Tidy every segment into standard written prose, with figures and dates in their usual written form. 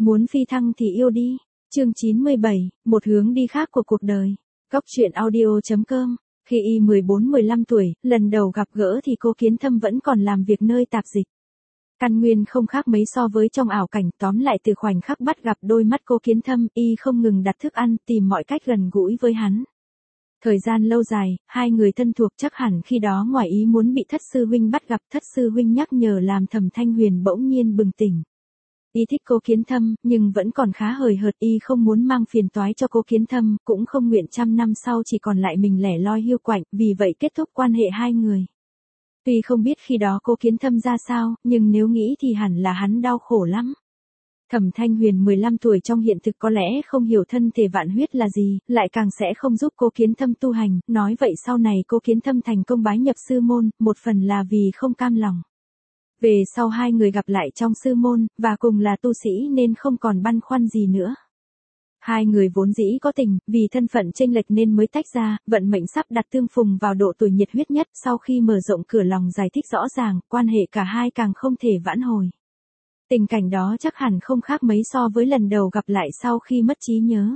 Muốn phi thăng thì yêu đi. Chương 97, một hướng đi khác của cuộc đời. Góc truyện audio.com. Khi y 14-15 tuổi, lần đầu gặp gỡ thì cô Kiến Thâm vẫn còn làm việc nơi tạp dịch. Căn nguyên không khác mấy so với trong ảo cảnh, tóm lại từ khoảnh khắc bắt gặp đôi mắt cô Kiến Thâm, y không ngừng đặt thức ăn, tìm mọi cách gần gũi với hắn. Thời gian lâu dài, hai người thân thuộc, chắc hẳn khi đó ngoài ý muốn bị thất sư huynh bắt gặp, thất sư huynh nhắc nhở làm Thẩm Thanh Huyền bỗng nhiên bừng tỉnh. Y thích cô Kiến Thâm, nhưng vẫn còn khá hời hợt, y không muốn mang phiền toái cho cô Kiến Thâm, cũng không nguyện trăm năm sau chỉ còn lại mình lẻ loi hiu quạnh, vì vậy kết thúc quan hệ hai người. Tuy không biết khi đó cô Kiến Thâm ra sao, nhưng nếu nghĩ thì hẳn là hắn đau khổ lắm. Thẩm Thanh Huyền 15 tuổi trong hiện thực có lẽ không hiểu thân thể vạn huyết là gì, lại càng sẽ không giúp cô Kiến Thâm tu hành, nói vậy sau này cô Kiến Thâm thành công bái nhập sư môn, một phần là vì không cam lòng. Về sau hai người gặp lại trong sư môn, và cùng là tu sĩ nên không còn băn khoăn gì nữa. Hai người vốn dĩ có tình, vì thân phận chênh lệch nên mới tách ra, vận mệnh sắp đặt tương phùng vào độ tuổi nhiệt huyết nhất, sau khi mở rộng cửa lòng giải thích rõ ràng, quan hệ cả hai càng không thể vãn hồi. Tình cảnh đó chắc hẳn không khác mấy so với lần đầu gặp lại sau khi mất trí nhớ.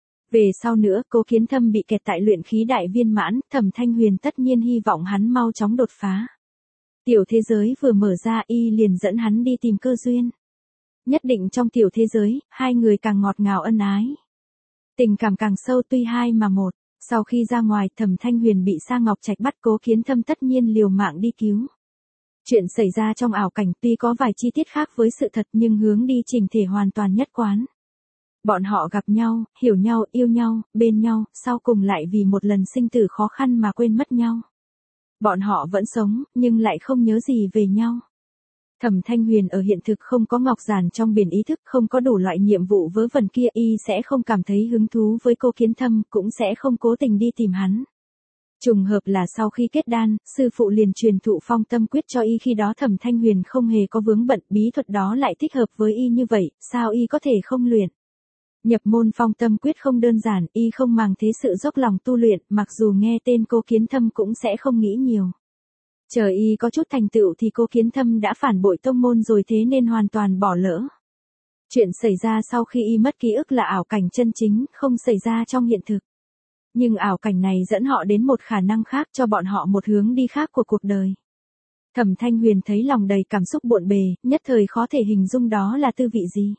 Về sau nữa, cô Kiến Thâm bị kẹt tại luyện khí đại viên mãn, Thẩm Thanh Huyền tất nhiên hy vọng hắn mau chóng đột phá. Tiểu thế giới vừa mở ra, y liền dẫn hắn đi tìm cơ duyên. Nhất định trong tiểu thế giới, hai người càng ngọt ngào ân ái. Tình cảm càng sâu tuy hai mà một. Sau khi ra ngoài, Thẩm Thanh Huyền bị Sa Ngọc Trạch bắt, cố Kiến Thâm tất nhiên liều mạng đi cứu. Chuyện xảy ra trong ảo cảnh tuy có vài chi tiết khác với sự thật nhưng hướng đi chỉnh thể hoàn toàn nhất quán. Bọn họ gặp nhau, hiểu nhau, yêu nhau, bên nhau, sau cùng lại vì một lần sinh tử khó khăn mà quên mất nhau. Bọn họ vẫn sống, nhưng lại không nhớ gì về nhau. Thẩm Thanh Huyền ở hiện thực không có ngọc giản trong biển ý thức, không có đủ loại nhiệm vụ vớ vẩn kia, y sẽ không cảm thấy hứng thú với cô Kiến Thâm, cũng sẽ không cố tình đi tìm hắn. Trùng hợp là sau khi kết đan, sư phụ liền truyền thụ Phong Tâm Quyết cho y, khi đó Thẩm Thanh Huyền không hề có vướng bận, bí thuật đó lại thích hợp với y như vậy, sao y có thể không luyện. Nhập môn Phong Tâm Quyết không đơn giản, y không màng thế sự dốc lòng tu luyện, mặc dù nghe tên cô Kiến Thâm cũng sẽ không nghĩ nhiều. Chờ y có chút thành tựu thì cô Kiến Thâm đã phản bội tông môn rồi, thế nên hoàn toàn bỏ lỡ. Chuyện xảy ra sau khi y mất ký ức là ảo cảnh chân chính, không xảy ra trong hiện thực. Nhưng ảo cảnh này dẫn họ đến một khả năng khác, cho bọn họ một hướng đi khác của cuộc đời. Thẩm Thanh Huyền thấy lòng đầy cảm xúc bộn bề, nhất thời khó thể hình dung đó là tư vị gì.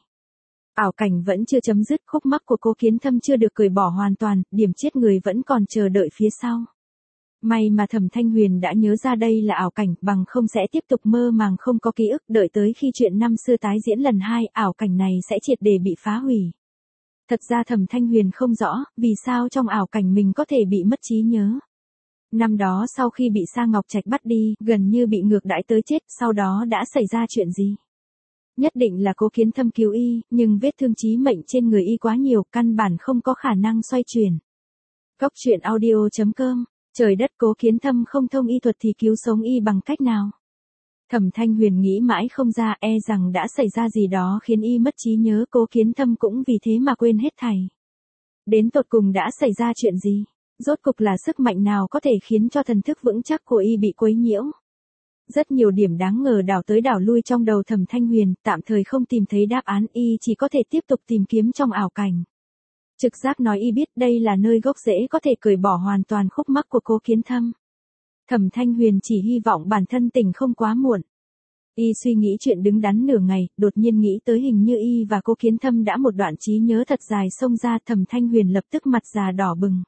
Ảo cảnh vẫn chưa chấm dứt, khúc mắc của cô Kiến Thâm chưa được cởi bỏ hoàn toàn, điểm chết người vẫn còn chờ đợi phía sau. May mà Thẩm Thanh Huyền đã nhớ ra đây là ảo cảnh, bằng không sẽ tiếp tục mơ màng không có ký ức, đợi tới khi chuyện năm xưa tái diễn lần hai, ảo cảnh này sẽ triệt để bị phá hủy. Thật ra Thẩm Thanh Huyền không rõ, vì sao trong ảo cảnh mình có thể bị mất trí nhớ. Năm đó sau khi bị Sa Ngọc Trạch bắt đi, gần như bị ngược đãi tới chết, sau đó đã xảy ra chuyện gì? Nhất định là cô Kiến Thâm cứu y, nhưng vết thương chí mệnh trên người y quá nhiều, căn bản không có khả năng xoay chuyển. Góc truyện audio.com. Trời đất, cố Kiến Thâm không thông y thuật thì cứu sống y bằng cách nào? Thẩm Thanh Huyền nghĩ mãi không ra, e rằng đã xảy ra gì đó khiến y mất trí nhớ, cố Kiến Thâm cũng vì thế mà quên hết thảy. Đến tột cùng đã xảy ra chuyện gì? Rốt cục là sức mạnh nào có thể khiến cho thần thức vững chắc của y bị quấy nhiễu? Rất nhiều điểm đáng ngờ đảo tới đảo lui trong đầu Thẩm Thanh Huyền, tạm thời không tìm thấy đáp án, y chỉ có thể tiếp tục tìm kiếm trong ảo cảnh. Trực giác nói y biết đây là nơi gốc rễ có thể cởi bỏ hoàn toàn khúc mắc của cô Kiến Thâm. Thẩm Thanh Huyền chỉ hy vọng bản thân tỉnh không quá muộn. Y suy nghĩ chuyện đứng đắn nửa ngày, đột nhiên nghĩ tới hình như y và cô Kiến Thâm đã một đoạn trí nhớ thật dài xông ra, Thẩm Thanh Huyền lập tức mặt già đỏ bừng.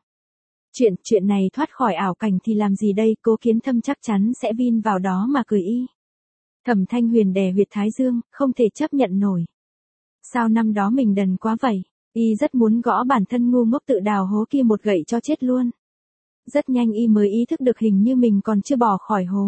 Chuyện này thoát khỏi ảo cảnh thì làm gì đây, cô Kiến Thâm chắc chắn sẽ vin vào đó mà cười y. Thẩm Thanh Huyền đè huyệt thái dương, không thể chấp nhận nổi. Sao năm đó mình đần quá vậy? Y rất muốn gõ bản thân ngu ngốc tự đào hố kia một gậy cho chết luôn. Rất nhanh y mới ý thức được hình như mình còn chưa bỏ khỏi hố.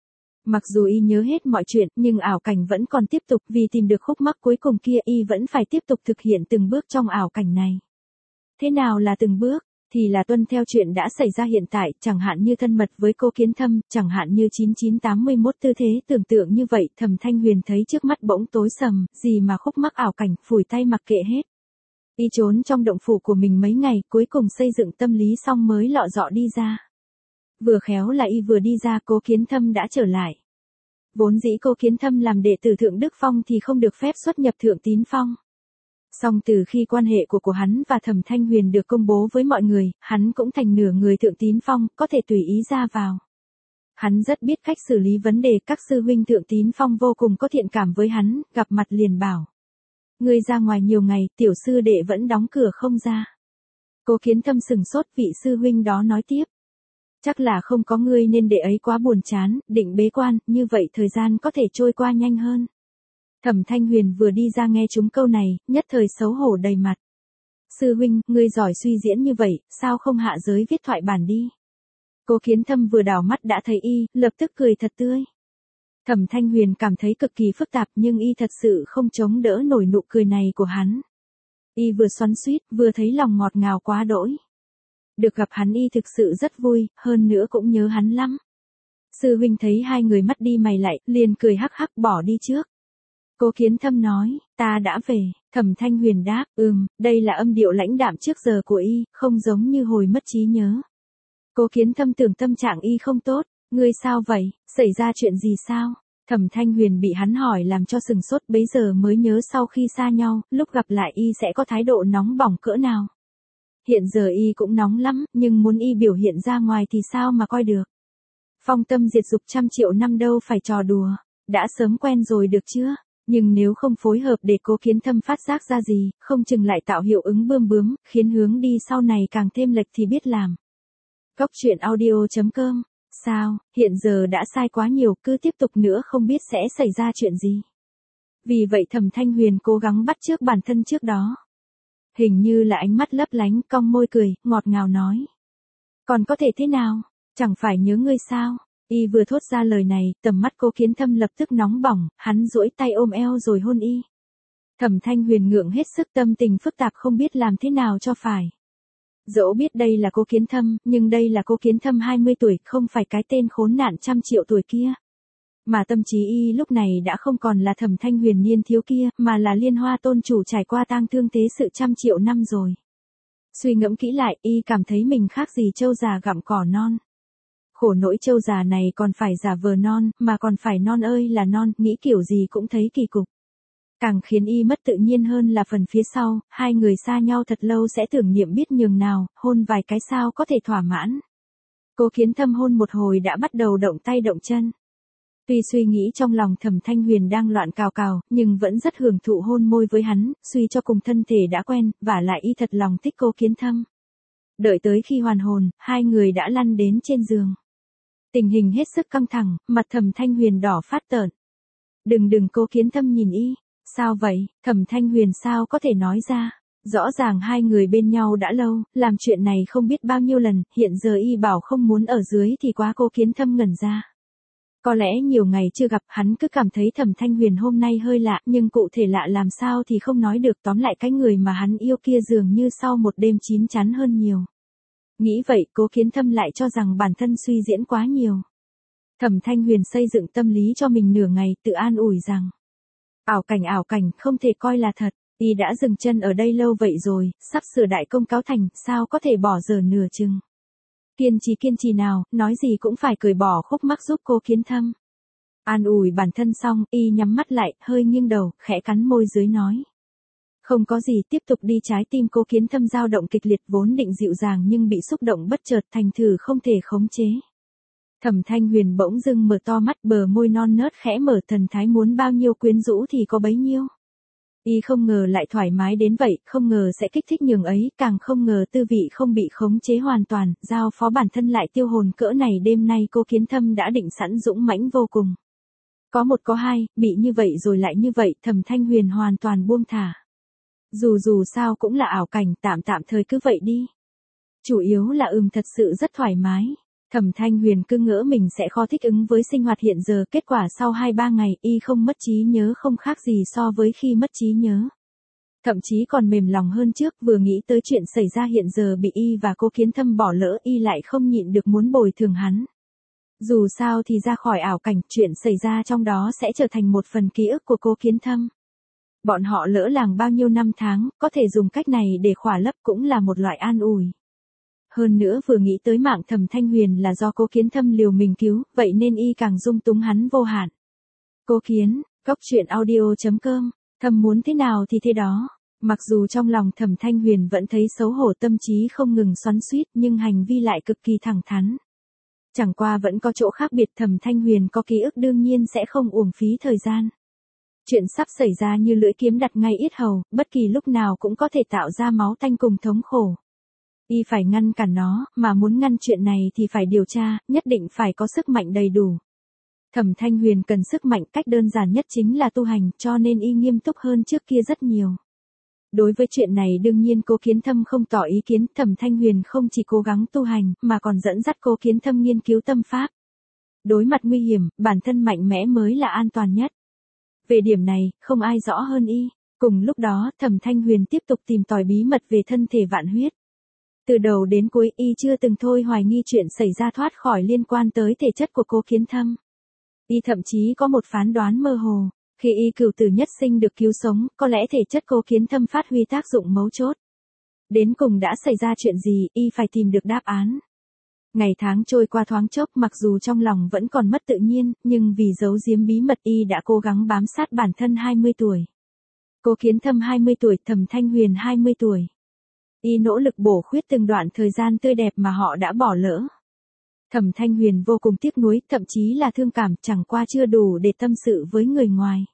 Mặc dù y nhớ hết mọi chuyện, nhưng ảo cảnh vẫn còn tiếp tục, vì tìm được khúc mắc cuối cùng kia y vẫn phải tiếp tục thực hiện từng bước trong ảo cảnh này. Thế nào là từng bước? Thì là tuân theo chuyện đã xảy ra hiện tại, chẳng hạn như thân mật với cô Kiến Thâm, chẳng hạn như 9981 tư thế tưởng tượng như vậy. Thẩm Thanh Huyền thấy trước mắt bỗng tối sầm, gì mà khúc mắc ảo cảnh, phủi tay mặc kệ hết. Y trốn trong động phủ của mình mấy ngày, cuối cùng xây dựng tâm lý xong mới lọ dọ đi ra. Vừa khéo là y vừa đi ra, cô Kiến Thâm đã trở lại. Vốn dĩ cô Kiến Thâm làm đệ tử Thượng Đức Phong thì không được phép xuất nhập Thượng Tín Phong. Song từ khi quan hệ của hắn và Thẩm Thanh Huyền được công bố với mọi người, hắn cũng thành nửa người Thượng Tín Phong, có thể tùy ý ra vào. Hắn rất biết cách xử lý vấn đề, các sư huynh Thượng Tín Phong vô cùng có thiện cảm với hắn, gặp mặt liền bảo. Ngươi ra ngoài nhiều ngày, tiểu sư đệ vẫn đóng cửa không ra. Cố Kiến Thâm sừng sốt, vị sư huynh đó nói tiếp. Chắc là không có ngươi nên đệ ấy quá buồn chán, định bế quan, như vậy thời gian có thể trôi qua nhanh hơn. Thẩm Thanh Huyền vừa đi ra nghe chúng câu này, nhất thời xấu hổ đầy mặt. Sư huynh, ngươi giỏi suy diễn như vậy, sao không hạ giới viết thoại bản đi? Cố Kiến Thâm vừa đảo mắt đã thấy y, lập tức cười thật tươi. Thẩm Thanh Huyền cảm thấy cực kỳ phức tạp nhưng y thật sự không chống đỡ nổi nụ cười này của hắn. Y vừa xoắn xuýt, vừa thấy lòng ngọt ngào quá đỗi. Được gặp hắn y thực sự rất vui, hơn nữa cũng nhớ hắn lắm. Sư huynh thấy hai người mắt đi mày lại, liền cười hắc hắc bỏ đi trước. Cố Kiến Thâm nói, ta đã về. Thẩm Thanh Huyền đáp, đây là âm điệu lãnh đạm trước giờ của y, không giống như hồi mất trí nhớ. Cố Kiến Thâm tưởng tâm trạng y không tốt, ngươi sao vậy, xảy ra chuyện gì sao? Thẩm Thanh Huyền bị hắn hỏi làm cho sừng sốt, bấy giờ mới nhớ sau khi xa nhau, lúc gặp lại y sẽ có thái độ nóng bỏng cỡ nào. Hiện giờ y cũng nóng lắm, nhưng muốn y biểu hiện ra ngoài thì sao mà coi được. Phong tâm diệt dục 100 triệu năm đâu phải trò đùa, đã sớm quen rồi được chưa? Nhưng nếu không phối hợp để Cố Kiến Thâm phát giác ra gì, không chừng lại tạo hiệu ứng bươm bướm, khiến hướng đi sau này càng thêm lệch thì biết làm. Góc truyện audio.com. Sao, hiện giờ đã sai quá nhiều, cứ tiếp tục nữa không biết sẽ xảy ra chuyện gì. Vì vậy Thẩm Thanh Huyền cố gắng bắt chước bản thân trước đó. Hình như là ánh mắt lấp lánh, cong môi cười, ngọt ngào nói. Còn có thể thế nào, chẳng phải nhớ ngươi sao? Y vừa thốt ra lời này, tầm mắt Cố Kiến Thâm lập tức nóng bỏng, hắn duỗi tay ôm eo rồi hôn y. Thẩm Thanh Huyền ngượng hết sức, tâm tình phức tạp không biết làm thế nào cho phải. Dẫu biết đây là Cố Kiến Thâm, nhưng đây là Cố Kiến Thâm 20 tuổi, không phải cái tên khốn nạn 100 triệu tuổi kia. Mà tâm trí y lúc này đã không còn là Thẩm Thanh Huyền niên thiếu kia, mà là Liên Hoa tôn chủ trải qua tang thương thế sự 100 triệu năm rồi. Suy ngẫm kỹ lại, y cảm thấy mình khác gì trâu già gặm cỏ non. Khổ nỗi trâu già này còn phải giả vờ non, mà còn phải non ơi là non, nghĩ kiểu gì cũng thấy kỳ cục. Càng khiến y mất tự nhiên hơn là phần phía sau, hai người xa nhau thật lâu sẽ tưởng niệm biết nhường nào, hôn vài cái sao có thể thỏa mãn. Cố Kiến Thâm hôn một hồi đã bắt đầu động tay động chân. Tuy suy nghĩ trong lòng Thẩm Thanh Huyền đang loạn cào cào, nhưng vẫn rất hưởng thụ hôn môi với hắn, suy cho cùng thân thể đã quen, vả lại y thật lòng thích Cố Kiến Thâm. Đợi tới khi hoàn hồn, hai người đã lăn đến trên giường. Tình hình hết sức căng thẳng, mặt Thẩm Thanh Huyền đỏ phát tợn. Đừng Cố Kiến Thâm nhìn y. Sao vậy, Thẩm Thanh Huyền sao có thể nói ra. Rõ ràng hai người bên nhau đã lâu, làm chuyện này không biết bao nhiêu lần, hiện giờ y bảo không muốn ở dưới thì quá. Cố Kiến Thâm ngẩn ra. Có lẽ nhiều ngày chưa gặp, hắn cứ cảm thấy Thẩm Thanh Huyền hôm nay hơi lạ, nhưng cụ thể lạ làm sao thì không nói được, tóm lại cái người mà hắn yêu kia dường như sau một đêm chín chắn hơn nhiều. Nghĩ vậy, Cố Kiến Thâm lại cho rằng bản thân suy diễn quá nhiều. Thẩm Thanh Huyền xây dựng tâm lý cho mình nửa ngày, tự an ủi rằng ảo cảnh không thể coi là thật, y đã dừng chân ở đây lâu vậy rồi, sắp sửa đại công cáo thành, sao có thể bỏ dở nửa chừng. Kiên trì nào, nói gì cũng phải cởi bỏ khúc mắc giúp Cố Kiến Thâm. An ủi bản thân xong, y nhắm mắt lại, hơi nghiêng đầu, khẽ cắn môi dưới nói. Không có gì, tiếp tục đi. Trái tim Cố Kiến Thâm dao động kịch liệt, vốn định dịu dàng nhưng bị xúc động bất chợt thành thử không thể khống chế. Thẩm Thanh Huyền bỗng dưng mở to mắt, bờ môi non nớt khẽ mở, thần thái muốn bao nhiêu quyến rũ thì có bấy nhiêu. Y không ngờ lại thoải mái đến vậy, không ngờ sẽ kích thích nhường ấy, càng không ngờ tư vị không bị khống chế hoàn toàn, giao phó bản thân lại tiêu hồn cỡ này. Đêm nay Cố Kiến Thâm đã định sẵn dũng mãnh vô cùng. Có một có hai, bị như vậy rồi lại như vậy, Thẩm Thanh Huyền hoàn toàn buông thả. Dù sao cũng là ảo cảnh, tạm thời cứ vậy đi. Chủ yếu là thật sự rất thoải mái. Thẩm Thanh Huyền cứ ngỡ mình sẽ khó thích ứng với sinh hoạt hiện giờ, kết quả sau 2-3 ngày y không mất trí nhớ, không khác gì so với khi mất trí nhớ. Thậm chí còn mềm lòng hơn trước, vừa nghĩ tới chuyện xảy ra hiện giờ bị y và Cố Kiến Thâm bỏ lỡ, y lại không nhịn được muốn bồi thường hắn. Dù sao thì ra khỏi ảo cảnh, chuyện xảy ra trong đó sẽ trở thành một phần ký ức của Cố Kiến Thâm. Bọn họ lỡ làng bao nhiêu năm tháng, có thể dùng cách này để khỏa lấp cũng là một loại an ủi. Hơn nữa vừa nghĩ tới mạng Thẩm Thanh Huyền là do Cố Kiến Thâm liều mình cứu, vậy nên y càng dung túng hắn vô hạn. Cố Kiến, góc truyện audio.com, Thâm muốn thế nào thì thế đó. Mặc dù trong lòng Thẩm Thanh Huyền vẫn thấy xấu hổ, tâm trí không ngừng xoắn xuýt, nhưng hành vi lại cực kỳ thẳng thắn. Chẳng qua vẫn có chỗ khác biệt, Thẩm Thanh Huyền có ký ức đương nhiên sẽ không uổng phí thời gian. Chuyện sắp xảy ra như lưỡi kiếm đặt ngay yết hầu, bất kỳ lúc nào cũng có thể tạo ra máu tanh cùng thống khổ. Y phải ngăn cản nó, mà muốn ngăn chuyện này thì phải điều tra, nhất định phải có sức mạnh đầy đủ. Thẩm Thanh Huyền cần sức mạnh, cách đơn giản nhất chính là tu hành, cho nên y nghiêm túc hơn trước kia rất nhiều. Đối với chuyện này đương nhiên Cố Kiến Thâm không tỏ ý kiến, Thẩm Thanh Huyền không chỉ cố gắng tu hành, mà còn dẫn dắt Cố Kiến Thâm nghiên cứu tâm pháp. Đối mặt nguy hiểm, bản thân mạnh mẽ mới là an toàn nhất. Về điểm này, không ai rõ hơn y. Cùng lúc đó, Thẩm Thanh Huyền tiếp tục tìm tòi bí mật về thân thể Vạn Huyết. Từ đầu đến cuối y chưa từng thôi hoài nghi chuyện xảy ra thoát khỏi liên quan tới thể chất của Cố Kiến Thâm. Y thậm chí có một phán đoán mơ hồ, khi y cửu tử nhất sinh được cứu sống, có lẽ thể chất Cố Kiến Thâm phát huy tác dụng mấu chốt. Đến cùng đã xảy ra chuyện gì, y phải tìm được đáp án. Ngày tháng trôi qua thoáng chốc, mặc dù trong lòng vẫn còn mất tự nhiên, nhưng vì giấu giếm bí mật y đã cố gắng bám sát bản thân 20 tuổi. Cố Kiến Thâm 20 tuổi, Thẩm Thanh Huyền 20 tuổi. Y nỗ lực bổ khuyết từng đoạn thời gian tươi đẹp mà họ đã bỏ lỡ. Thẩm Thanh Huyền vô cùng tiếc nuối, thậm chí là thương cảm, chẳng qua chưa đủ để tâm sự với người ngoài.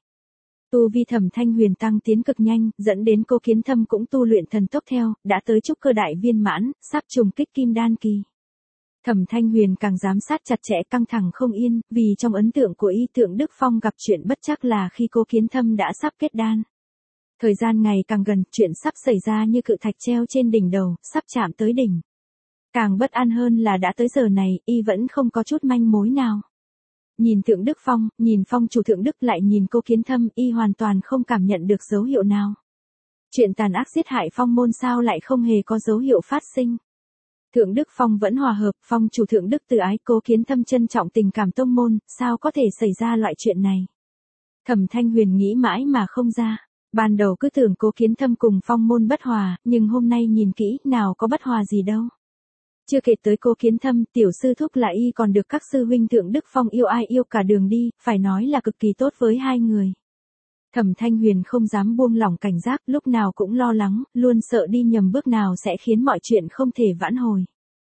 Tu vi Thẩm Thanh Huyền tăng tiến cực nhanh, dẫn đến Cố Kiến Thâm cũng tu luyện thần tốc theo, đã tới trúc cơ đại viên mãn, sắp trùng kích kim đan kỳ. Thẩm Thanh Huyền càng giám sát chặt chẽ, căng thẳng không yên, vì trong ấn tượng của y Thượng Đức Phong gặp chuyện bất trắc là khi Cố Kiến Thâm đã sắp kết đan. Thời gian ngày càng gần, chuyện sắp xảy ra như cự thạch treo trên đỉnh đầu, sắp chạm tới đỉnh. Càng bất an hơn là đã tới giờ này, y vẫn không có chút manh mối nào. Nhìn Thượng Đức Phong, nhìn Phong chủ Thượng Đức, lại nhìn Cố Kiến Thâm, y hoàn toàn không cảm nhận được dấu hiệu nào. Chuyện tàn ác giết hại Phong môn sao lại không hề có dấu hiệu phát sinh. Thượng Đức Phong vẫn hòa hợp, Phong chủ Thượng Đức từ ái, Cố Kiến Thâm trân trọng tình cảm tông môn, sao có thể xảy ra loại chuyện này. Thẩm Thanh Huyền nghĩ mãi mà không ra. Ban đầu cứ tưởng Cố Kiến Thâm cùng Phong môn bất hòa, nhưng hôm nay nhìn kỹ, nào có bất hòa gì đâu. Chưa kể tới Cố Kiến Thâm, tiểu sư thúc là y còn được các sư huynh Thượng Đức Phong yêu ai yêu cả đường đi, phải nói là cực kỳ tốt với hai người. Thẩm Thanh Huyền không dám buông lỏng cảnh giác, lúc nào cũng lo lắng, luôn sợ đi nhầm bước nào sẽ khiến mọi chuyện không thể vãn hồi.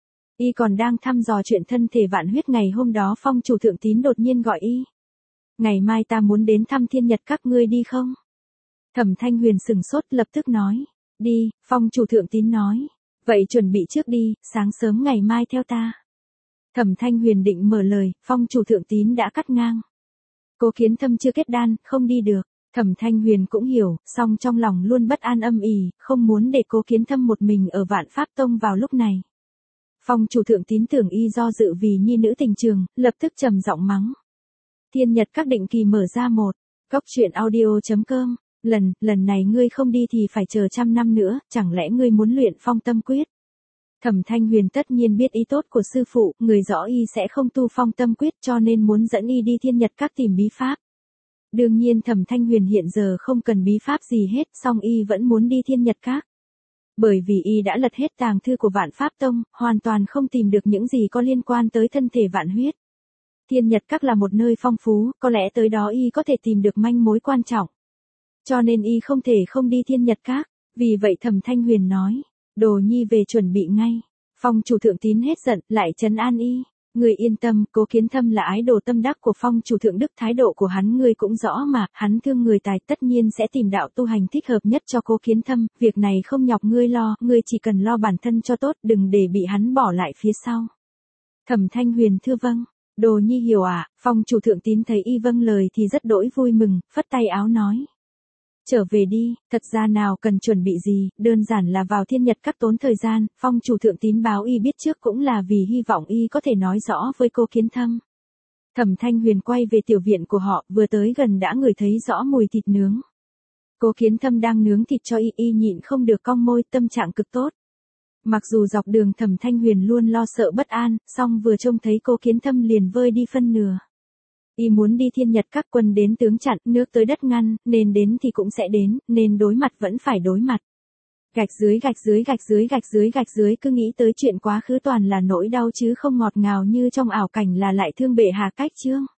Y còn đang thăm dò chuyện thân thể Vạn Huyết, ngày hôm đó Phong chủ Thượng Tín đột nhiên gọi y. Ngày mai ta muốn đến thăm Thiên Nhật các ngươi đi không? Thẩm Thanh Huyền sừng sốt, lập tức nói. Đi, Phong chủ Thượng Tín nói. Vậy chuẩn bị trước đi, sáng sớm ngày mai theo ta. Thẩm Thanh Huyền định mở lời, Phong chủ Thượng Tín đã cắt ngang. Cố Kiến Thâm chưa kết đan, không đi được. Thẩm Thanh Huyền cũng hiểu, song trong lòng luôn bất an âm ỉ, không muốn để Cố Kiến Thâm một mình ở Vạn Pháp Tông vào lúc này. Phong chủ Thượng Tín tưởng y do dự vì nhi nữ tình trường, lập tức trầm giọng mắng. Thiên Nhật các định kỳ mở ra một. Goctruyện.audio.com. Lần này ngươi không đi thì phải chờ 100 năm nữa, chẳng lẽ ngươi muốn luyện Phong Tâm Quyết? Thẩm Thanh Huyền tất nhiên biết ý tốt của sư phụ, người rõ y sẽ không tu Phong Tâm Quyết, cho nên muốn dẫn y đi Thiên Nhật các tìm bí pháp. Đương nhiên Thẩm Thanh Huyền hiện giờ không cần bí pháp gì hết, song y vẫn muốn đi Thiên Nhật các. Bởi vì y đã lật hết tàng thư của Vạn Pháp Tông, hoàn toàn không tìm được những gì có liên quan tới thân thể Vạn Huyết. Thiên Nhật các là một nơi phong phú, có lẽ tới đó y có thể tìm được manh mối quan trọng. Cho nên y không thể không đi Thiên Nhật các. Vì vậy Thẩm Thanh Huyền nói, Đồ nhi về chuẩn bị ngay. Phong chủ Thượng Tín hết giận, lại trấn an y. Người yên tâm, Cố Kiến Thâm là ái đồ tâm đắc của Phong chủ Thượng Đức, thái độ của hắn ngươi cũng rõ mà, hắn thương người tài, tất nhiên sẽ tìm đạo tu hành thích hợp nhất cho Cố Kiến Thâm, việc này không nhọc ngươi lo, ngươi chỉ cần lo bản thân cho tốt, đừng để bị hắn bỏ lại phía sau. Thẩm Thanh Huyền thưa vâng. Đồ nhi hiểu ạ. Phong chủ Thượng Tín thấy y vâng lời thì rất đỗi vui mừng, phất tay áo nói. Trở về đi, thật ra nào cần chuẩn bị gì, đơn giản là vào Thiên Nhật các tốn thời gian, Phong chủ Thượng Tín báo y biết trước cũng là vì hy vọng y có thể nói rõ với Cố Kiến Thâm. Thẩm Thanh Huyền quay về tiểu viện của họ, vừa tới gần đã ngửi thấy rõ mùi thịt nướng. Cố Kiến Thâm đang nướng thịt cho y nhịn không được cong môi, tâm trạng cực tốt. Mặc dù dọc đường Thẩm Thanh Huyền luôn lo sợ bất an, song vừa trông thấy Cố Kiến Thâm liền vơi đi phân nửa. Y muốn đi Thiên Nhật các, quân đến tướng chặn, nước tới đất ngăn, nên đến thì cũng sẽ đến, nên đối mặt vẫn phải đối mặt. Gạch dưới gạch dưới gạch dưới gạch dưới gạch dưới, cứ nghĩ tới chuyện quá khứ toàn là nỗi đau chứ không ngọt ngào như trong ảo cảnh là lại thương bệ hạ cách chương.